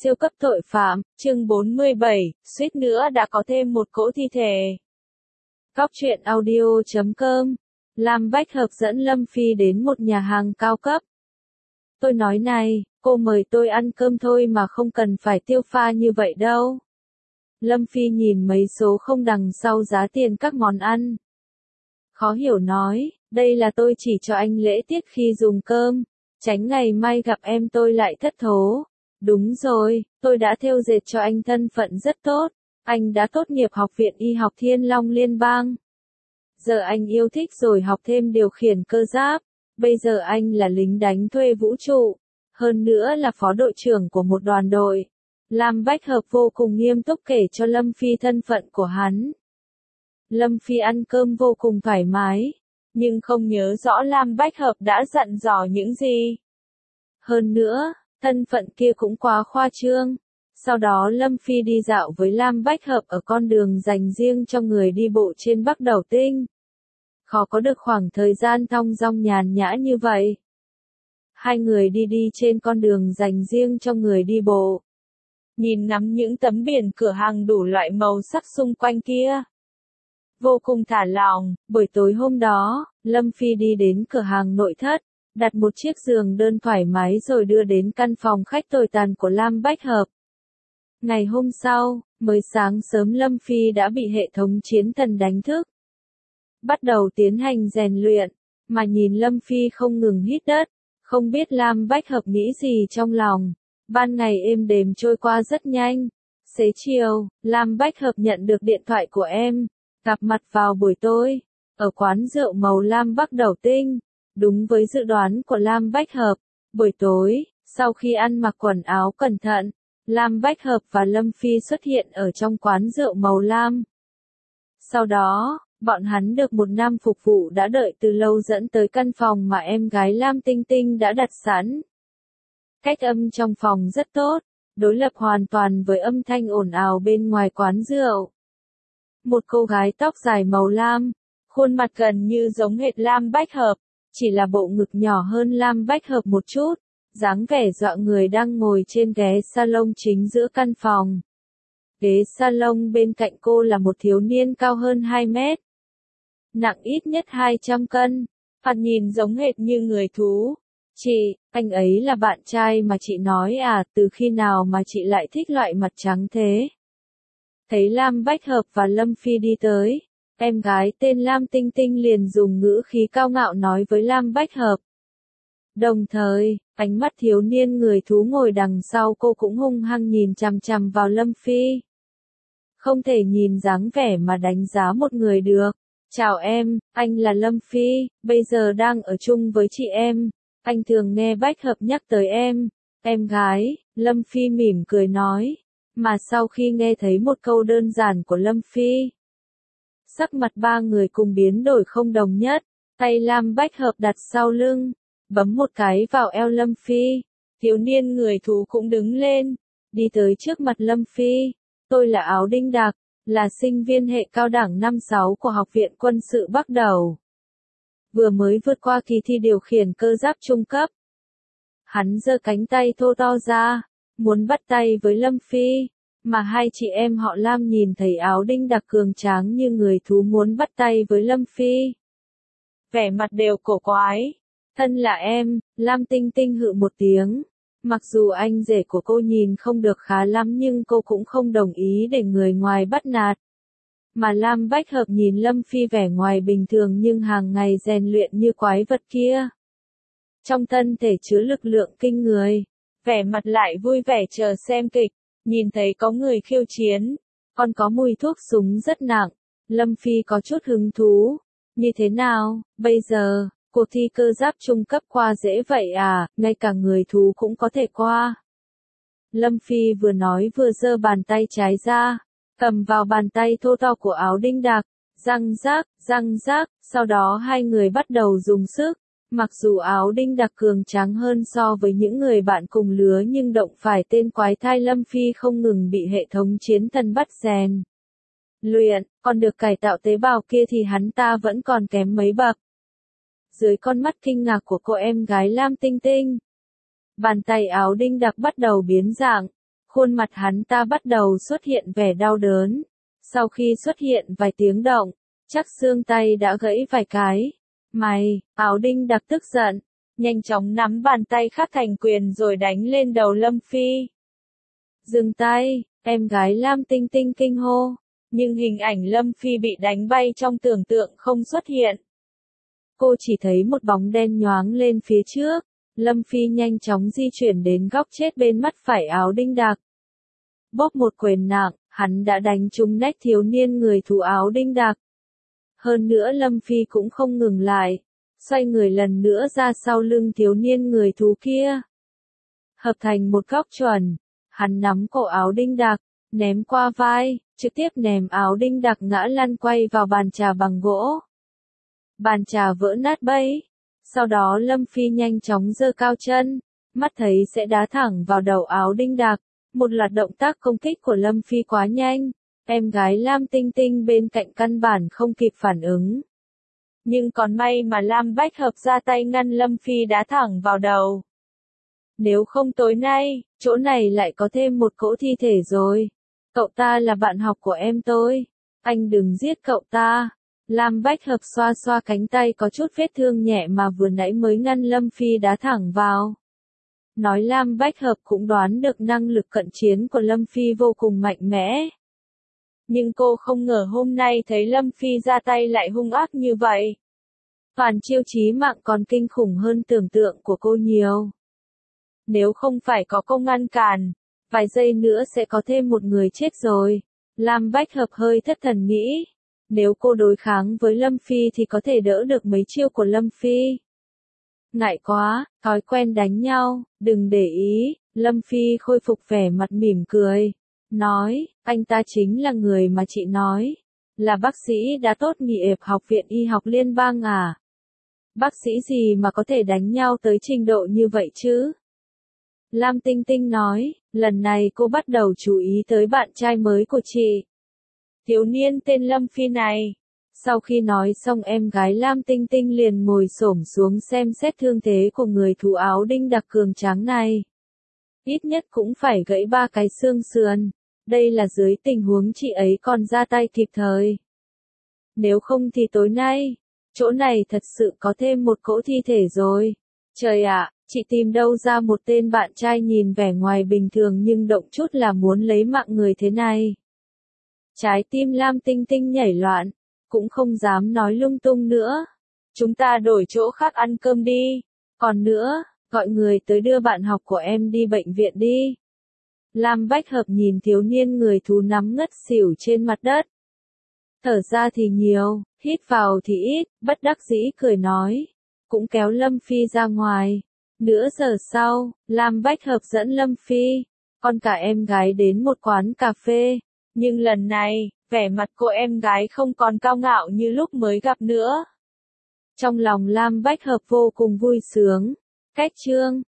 Siêu cấp tội phạm, chương 47, suýt nữa đã có thêm một cỗ thi thể. Cóc truyện audio.com. Lam Bách Hợp dẫn Lâm Phi đến một nhà hàng cao cấp. Tôi nói này, cô mời tôi ăn cơm thôi mà không cần phải tiêu pha như vậy đâu. Lâm Phi nhìn mấy số không đằng sau giá tiền các món ăn. Khó hiểu nói, đây là tôi chỉ cho anh lễ tiết khi dùng cơm, tránh ngày mai gặp em tôi lại thất thố. Đúng rồi, tôi đã thêu dệt cho anh thân phận rất tốt. Anh đã tốt nghiệp Học viện Y học Thiên Long Liên bang. Giờ anh yêu thích rồi học thêm điều khiển cơ giáp. Bây giờ anh là lính đánh thuê vũ trụ. Hơn nữa là phó đội trưởng của một đoàn đội. Lam Bách Hợp vô cùng nghiêm túc kể cho Lâm Phi thân phận của hắn. Lâm Phi ăn cơm vô cùng thoải mái. Nhưng không nhớ rõ Lam Bách Hợp đã dặn dò những gì. Hơn nữa, thân phận kia cũng quá khoa trương. Sau đó Lâm Phi đi dạo với Lam Bách Hợp ở con đường dành riêng cho người đi bộ trên Bắc Đầu Tinh. Khó có được khoảng thời gian thong dong nhàn nhã như vậy. Hai người đi trên con đường dành riêng cho người đi bộ. Nhìn ngắm những tấm biển cửa hàng đủ loại màu sắc xung quanh kia. Vô cùng thả lỏng, buổi tối hôm đó, Lâm Phi đi đến cửa hàng nội thất, đặt một chiếc giường đơn thoải mái rồi đưa đến căn phòng khách tồi tàn của Lam Bách Hợp. Ngày hôm sau, mới sáng sớm Lâm Phi đã bị hệ thống chiến thần đánh thức. Bắt đầu tiến hành rèn luyện, mà nhìn Lâm Phi không ngừng hít đất, không biết Lam Bách Hợp nghĩ gì trong lòng. Ban ngày êm đềm trôi qua rất nhanh. Xế chiều, Lam Bách Hợp nhận được điện thoại của em, gặp mặt vào buổi tối, ở quán rượu màu lam Bắc Đầu Tinh. Đúng với dự đoán của Lam Bách Hợp, buổi tối, sau khi ăn mặc quần áo cẩn thận, Lam Bách Hợp và Lâm Phi xuất hiện ở trong quán rượu màu lam. Sau đó, bọn hắn được một nam phục vụ đã đợi từ lâu dẫn tới căn phòng mà em gái Lam Tinh Tinh đã đặt sẵn. Cách âm trong phòng rất tốt, đối lập hoàn toàn với âm thanh ồn ào bên ngoài quán rượu. Một cô gái tóc dài màu lam, khuôn mặt gần như giống hệt Lam Bách Hợp, chỉ là bộ ngực nhỏ hơn Lam Bách Hợp một chút, dáng vẻ dọa người đang ngồi trên ghế salon chính giữa căn phòng. Ghế salon bên cạnh cô là một thiếu niên cao hơn 2 mét. Nặng ít nhất 200 cân, mặt nhìn giống hệt như người thú. Chị, anh ấy là bạn trai mà chị nói à, từ khi nào mà chị lại thích loại mặt trắng thế? Thấy Lam Bách Hợp và Lâm Phi đi tới, em gái tên Lam Tinh Tinh liền dùng ngữ khí cao ngạo nói với Lam Bách Hợp. Đồng thời, ánh mắt thiếu niên người thú ngồi đằng sau cô cũng hung hăng nhìn chằm chằm vào Lâm Phi. Không thể nhìn dáng vẻ mà đánh giá một người được. Chào em, anh là Lâm Phi, bây giờ đang ở chung với chị em. Anh thường nghe Bách Hợp nhắc tới em gái, Lâm Phi mỉm cười nói. Mà sau khi nghe thấy một câu đơn giản của Lâm Phi, sắc mặt ba người cùng biến đổi không đồng nhất. Tay Lam Bách Hợp đặt sau lưng, bấm một cái vào eo Lâm Phi. Thiếu niên người thú cũng đứng lên, đi tới trước mặt Lâm Phi. Tôi là Áo Đinh Đạc, là sinh viên hệ cao đẳng năm 6 của Học viện Quân sự Bắc Đầu. Vừa mới vượt qua kỳ thi điều khiển cơ giáp trung cấp. Hắn giơ cánh tay thô to ra, muốn bắt tay với Lâm Phi, mà hai chị em họ Lam nhìn thấy Áo Đinh Đạc cường tráng như người thú muốn bắt tay với Lâm Phi. Vẻ mặt đều cổ quái. Thân là em, Lam Tinh Tinh hự một tiếng. Mặc dù anh rể của cô nhìn không được khá lắm nhưng cô cũng không đồng ý để người ngoài bắt nạt. Mà Lam Bách Hợp nhìn Lâm Phi vẻ ngoài bình thường nhưng hàng ngày rèn luyện như quái vật kia. Trong thân thể chứa lực lượng kinh người, vẻ mặt lại vui vẻ chờ xem kịch, nhìn thấy có người khiêu chiến, còn có mùi thuốc súng rất nặng, Lâm Phi có chút hứng thú. Như thế nào, bây giờ, cuộc thi cơ giáp trung cấp qua dễ vậy à, ngay cả người thú cũng có thể qua. Lâm Phi vừa nói vừa giơ bàn tay trái ra, cầm vào bàn tay thô to của Áo Đinh Đạc, răng rác, sau đó hai người bắt đầu dùng sức. Mặc dù Áo Đinh Đạc cường tráng hơn so với những người bạn cùng lứa nhưng động phải tên quái thai Lâm Phi không ngừng bị hệ thống chiến thần bắt rèn luyện, còn được cải tạo tế bào kia thì hắn ta vẫn còn kém mấy bậc. Dưới con mắt kinh ngạc của cô em gái Lam Tinh Tinh, bàn tay Áo Đinh Đạc bắt đầu biến dạng, Khuôn mặt hắn ta bắt đầu xuất hiện vẻ đau đớn. Sau khi xuất hiện vài tiếng động, chắc xương tay đã gãy vài cái. Mày, Áo Đinh Đặc tức giận, nhanh chóng nắm bàn tay khắc thành quyền rồi đánh lên đầu Lâm Phi. Dừng tay, em gái Lam Tinh Tinh kinh hô, nhưng hình ảnh Lâm Phi bị đánh bay trong tưởng tượng không xuất hiện. Cô chỉ thấy một bóng đen nhoáng lên phía trước, Lâm Phi nhanh chóng di chuyển đến góc chết bên mắt phải Áo Đinh Đặc. Bóp một quyền nặng, hắn đã đánh trúng nách thiếu niên người thú Áo Đinh Đặc. Hơn nữa Lâm Phi cũng không ngừng lại, xoay người lần nữa ra sau lưng thiếu niên người thú kia. Hợp thành một góc chuẩn, hắn nắm cổ Áo Đinh Đặc, ném qua vai, trực tiếp ném Áo Đinh Đặc ngã lăn quay vào bàn trà bằng gỗ. Bàn trà vỡ nát bấy. Sau đó Lâm Phi nhanh chóng giơ cao chân, mắt thấy sẽ đá thẳng vào đầu Áo Đinh Đặc. Một loạt động tác công kích của Lâm Phi quá nhanh, em gái Lam Tinh Tinh bên cạnh căn bản không kịp phản ứng. Nhưng còn may mà Lam Bách Hợp ra tay ngăn Lâm Phi đá thẳng vào đầu. Nếu không tối nay, chỗ này lại có thêm một cỗ thi thể rồi. Cậu ta là bạn học của em tôi. Anh đừng giết cậu ta. Lam Bách Hợp xoa xoa cánh tay có chút vết thương nhẹ mà vừa nãy mới ngăn Lâm Phi đá thẳng vào. Nói Lam Bách Hợp cũng đoán được năng lực cận chiến của Lâm Phi vô cùng mạnh mẽ. Nhưng cô không ngờ hôm nay thấy Lâm Phi ra tay lại hung ác như vậy. Toàn chiêu chí mạng còn kinh khủng hơn tưởng tượng của cô nhiều. Nếu không phải có công ngăn cản, vài giây nữa sẽ có thêm một người chết rồi. Lam Bách Hợp hơi thất thần nghĩ. Nếu cô đối kháng với Lâm Phi thì có thể đỡ được mấy chiêu của Lâm Phi. Ngại quá, thói quen đánh nhau, đừng để ý. Lâm Phi khôi phục vẻ mặt mỉm cười. Nói, anh ta chính là người mà chị nói. Là bác sĩ đã tốt nghiệp Học viện Y học Liên bang à? Bác sĩ gì mà có thể đánh nhau tới trình độ như vậy chứ? Lam Tinh Tinh nói, lần này cô bắt đầu chú ý tới bạn trai mới của chị. Thiếu niên tên Lâm Phi này. Sau khi nói xong em gái Lam Tinh Tinh liền ngồi xổm xuống xem xét thương thế của người thú Áo Đinh Đặc cường tráng này. Ít nhất cũng phải gãy 3 cái xương sườn. Đây là dưới tình huống chị ấy còn ra tay kịp thời. Nếu không thì tối nay, chỗ này thật sự có thêm một cỗ thi thể rồi. Trời ạ, chị tìm đâu ra một tên bạn trai nhìn vẻ ngoài bình thường nhưng động chút là muốn lấy mạng người thế này. Trái tim Lam Tinh Tinh nhảy loạn, cũng không dám nói lung tung nữa. Chúng ta đổi chỗ khác ăn cơm đi. Còn nữa, gọi người tới đưa bạn học của em đi bệnh viện đi. Lam Bách Hợp nhìn thiếu niên người thú nắm ngất xỉu trên mặt đất. Thở ra thì nhiều, hít vào thì ít, bất đắc dĩ cười nói. Cũng kéo Lâm Phi ra ngoài. Nửa giờ sau, Lam Bách Hợp dẫn Lâm Phi, con cả em gái đến một quán cà phê. Nhưng lần này, vẻ mặt cô em gái không còn cao ngạo như lúc mới gặp nữa. Trong lòng Lam Bách Hợp vô cùng vui sướng. Cách chương